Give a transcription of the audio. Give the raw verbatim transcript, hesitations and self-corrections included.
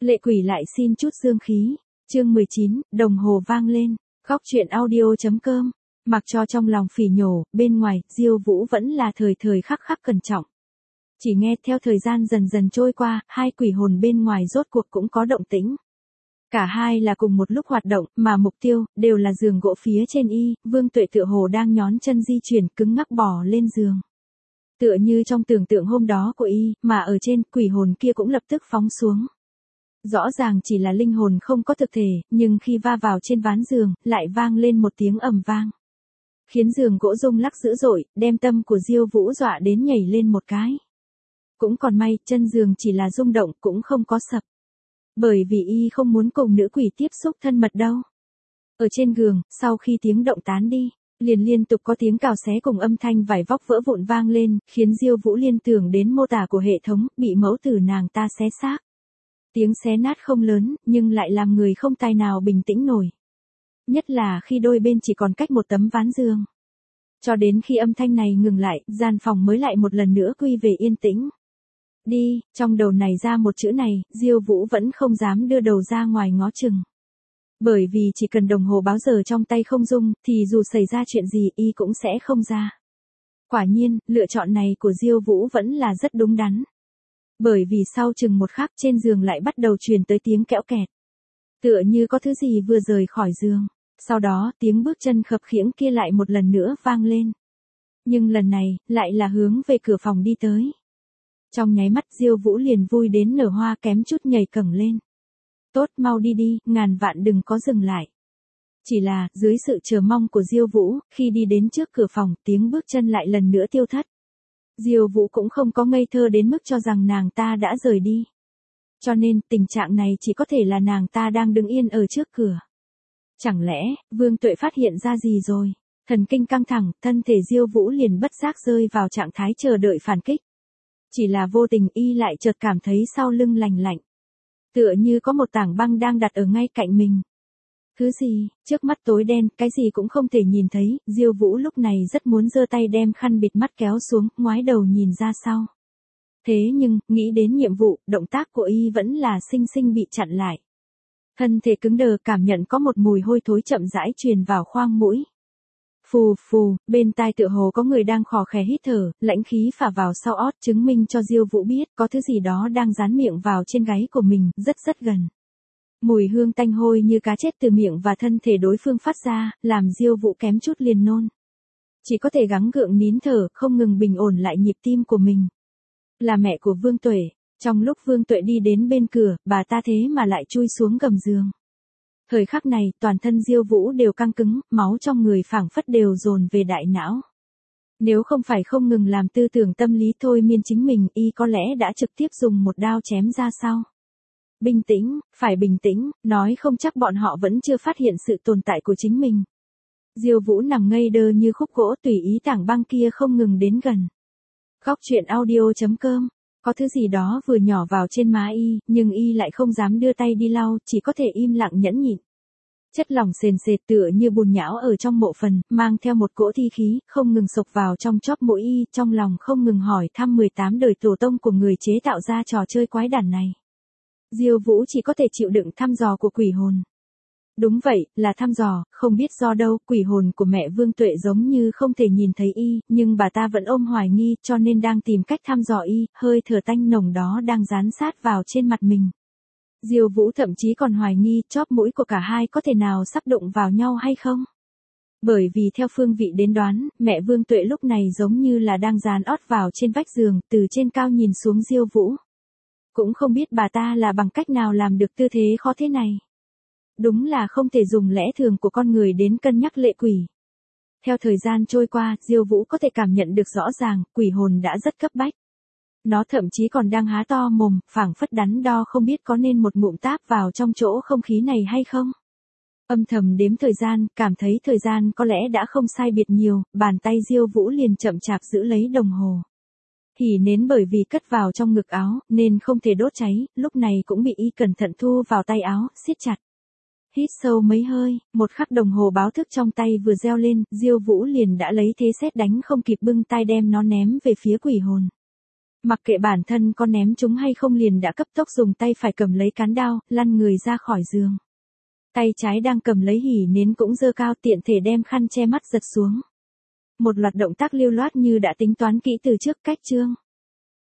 Lệ quỷ lại xin chút dương khí. Chương mười chín, đồng hồ vang lên. Góc truyện audio.com. Mặc cho trong lòng phỉ nhổ, bên ngoài, Diêu Vũ vẫn là thời thời khắc khắc cẩn trọng. Chỉ nghe theo thời gian dần dần trôi qua, hai quỷ hồn bên ngoài rốt cuộc cũng có động tĩnh. Cả hai là cùng một lúc hoạt động, mà mục tiêu, đều là giường gỗ phía trên y, Vương Tuệ tựa hồ đang nhón chân di chuyển cứng ngắc bò lên giường. Tựa như trong tưởng tượng hôm đó của y, mà ở trên, quỷ hồn kia cũng lập tức phóng xuống. Rõ ràng chỉ là linh hồn không có thực thể, nhưng khi va vào trên ván giường, lại vang lên một tiếng ầm vang. Khiến giường gỗ rung lắc dữ dội, đem tâm của Diêu Vũ dọa đến nhảy lên một cái. Cũng còn may, chân giường chỉ là rung động cũng không có sập. Bởi vì y không muốn cùng nữ quỷ tiếp xúc thân mật đâu. Ở trên giường, sau khi tiếng động tán đi, liền liên tục có tiếng cào xé cùng âm thanh vải vóc vỡ vụn vang lên, khiến Diêu Vũ liên tưởng đến mô tả của hệ thống, bị mẫu tử nàng ta xé xác. Tiếng xé nát không lớn, nhưng lại làm người không tài nào bình tĩnh nổi. Nhất là khi đôi bên chỉ còn cách một tấm ván giường. Cho đến khi âm thanh này ngừng lại, gian phòng mới lại một lần nữa quy về yên tĩnh. Đi, trong đầu này ra một chữ này, Diêu Vũ vẫn không dám đưa đầu ra ngoài ngó chừng. Bởi vì chỉ cần đồng hồ báo giờ trong tay không rung, thì dù xảy ra chuyện gì y cũng sẽ không ra. Quả nhiên, lựa chọn này của Diêu Vũ vẫn là rất đúng đắn. Bởi vì sau chừng một khắc trên giường lại bắt đầu truyền tới tiếng kẽo kẹt. Tựa như có thứ gì vừa rời khỏi giường. Sau đó tiếng bước chân khập khiễng kia lại một lần nữa vang lên. Nhưng lần này, lại là hướng về cửa phòng đi tới. Trong nháy mắt Diêu Vũ liền vui đến nở hoa kém chút nhảy cẫng lên. Tốt, mau đi đi, ngàn vạn đừng có dừng lại. Chỉ là, dưới sự chờ mong của Diêu Vũ, khi đi đến trước cửa phòng, tiếng bước chân lại lần nữa tiêu thất. Diêu Vũ cũng không có ngây thơ đến mức cho rằng nàng ta đã rời đi. Cho nên, tình trạng này chỉ có thể là nàng ta đang đứng yên ở trước cửa. Chẳng lẽ, Vương Tuệ phát hiện ra gì rồi? Thần kinh căng thẳng, thân thể Diêu Vũ liền bất giác rơi vào trạng thái chờ đợi phản kích. Chỉ là vô tình y lại chợt cảm thấy sau lưng lành lạnh. Tựa như có một tảng băng đang đặt ở ngay cạnh mình. Thứ gì, trước mắt tối đen, cái gì cũng không thể nhìn thấy, Diêu Vũ lúc này rất muốn giơ tay đem khăn bịt mắt kéo xuống, ngoái đầu nhìn ra sau. Thế nhưng, nghĩ đến nhiệm vụ, động tác của y vẫn là sinh sinh bị chặn lại. Thân thể cứng đờ cảm nhận có một mùi hôi thối chậm rãi truyền vào khoang mũi. Phù phù, bên tai tựa hồ có người đang khò khè hít thở, lãnh khí phả vào sau ót chứng minh cho Diêu Vũ biết có thứ gì đó đang dán miệng vào trên gáy của mình, rất rất gần. Mùi hương tanh hôi như cá chết từ miệng và thân thể đối phương phát ra, làm Diêu Vũ kém chút liền nôn. Chỉ có thể gắng gượng nín thở, không ngừng bình ổn lại nhịp tim của mình. Là mẹ của Vương Tuệ, trong lúc Vương Tuệ đi đến bên cửa, bà ta thế mà lại chui xuống gầm giường. Thời khắc này, toàn thân Diêu Vũ đều căng cứng, máu trong người phảng phất đều dồn về đại não. Nếu không phải không ngừng làm tư tưởng tâm lý thôi miên chính mình, y có lẽ đã trực tiếp dùng một đao chém ra sau. Bình tĩnh, phải bình tĩnh, nói không chắc bọn họ vẫn chưa phát hiện sự tồn tại của chính mình. Diêu Vũ nằm ngây đơ như khúc gỗ tùy ý tảng băng kia không ngừng đến gần. Góc truyện audio.com. Có thứ gì đó vừa nhỏ vào trên má y, nhưng y lại không dám đưa tay đi lau, chỉ có thể im lặng nhẫn nhịn. Chất lỏng sền sệt tựa như bùn nhão ở trong mộ phần, mang theo một cỗ thi khí, không ngừng sộc vào trong chóp mũi y, trong lòng không ngừng hỏi thăm mười tám đời tổ tông của người chế tạo ra trò chơi quái đản này. Diêu Vũ chỉ có thể chịu đựng thăm dò của quỷ hồn. Đúng vậy, là thăm dò, không biết do đâu, quỷ hồn của mẹ Vương Tuệ giống như không thể nhìn thấy y, nhưng bà ta vẫn ôm hoài nghi, cho nên đang tìm cách thăm dò y, hơi thở tanh nồng đó đang dán sát vào trên mặt mình. Diêu Vũ thậm chí còn hoài nghi, chóp mũi của cả hai có thể nào sắp đụng vào nhau hay không? Bởi vì theo phương vị đến đoán, mẹ Vương Tuệ lúc này giống như là đang dán ót vào trên vách giường, từ trên cao nhìn xuống Diêu Vũ. Cũng không biết bà ta là bằng cách nào làm được tư thế khó thế này. Đúng là không thể dùng lẽ thường của con người đến cân nhắc lệ quỷ. Theo thời gian trôi qua, Diêu Vũ có thể cảm nhận được rõ ràng, quỷ hồn đã rất cấp bách. Nó thậm chí còn đang há to mồm, phảng phất đắn đo không biết có nên một ngụm táp vào trong chỗ không khí này hay không. Âm thầm đếm thời gian, cảm thấy thời gian có lẽ đã không sai biệt nhiều, bàn tay Diêu Vũ liền chậm chạp giữ lấy đồng hồ. Hỉ nến bởi vì cất vào trong ngực áo, nên không thể đốt cháy, lúc này cũng bị y cẩn thận thu vào tay áo, siết chặt. Hít sâu mấy hơi, một khắc đồng hồ báo thức trong tay vừa reo lên, Diêu Vũ liền đã lấy thế sét đánh không kịp bưng tay đem nó ném về phía quỷ hồn. Mặc kệ bản thân có ném chúng hay không liền đã cấp tốc dùng tay phải cầm lấy cán đao, lăn người ra khỏi giường. Tay trái đang cầm lấy hỉ nến cũng giơ cao tiện thể đem khăn che mắt giật xuống. Một loạt động tác lưu loát như đã tính toán kỹ từ trước cách chương.